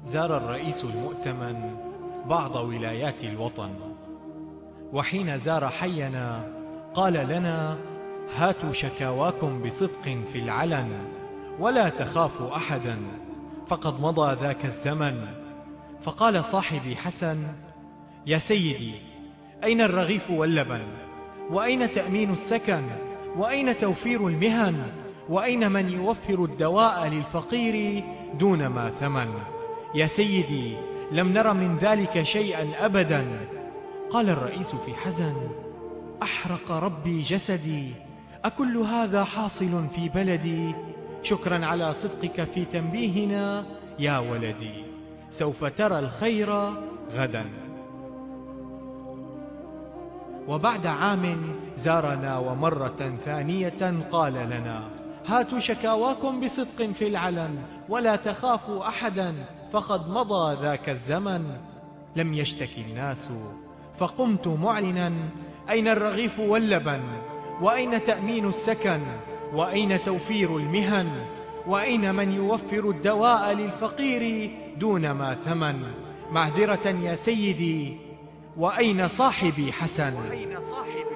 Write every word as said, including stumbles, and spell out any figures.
زار الرئيس المؤتمن بعض ولايات الوطن، وحين زار حينا قال لنا: هاتوا شكاواكم بصدق في العلن ولا تخافوا أحدا، فقد مضى ذاك الزمن. فقال صاحبي حسن: يا سيدي، أين الرغيف واللبن؟ وأين تأمين السكن؟ وأين توفير المهن؟ وأين من يوفر الدواء للفقير دون ما ثمن؟ يا سيدي، لم نر من ذلك شيئا أبدا. قال الرئيس في حزن: أحرق ربي جسدي، أكل هذا حاصل في بلدي؟ شكرا على صدقك في تنبيهنا يا ولدي، سوف ترى الخير غدا. وبعد عام زارنا، ومرة ثانية قال لنا: هاتوا شكاواكم بصدق في العلن ولا تخافوا أحدا، فقد مضى ذاك الزمن. لم يشتكي الناس، فقمت معلنا: أين الرغيف واللبن؟ وأين تأمين السكن؟ وأين توفير المهن؟ وأين من يوفر الدواء للفقير دون ما ثمن؟ معذرة يا سيدي، وأين صاحبي حسن؟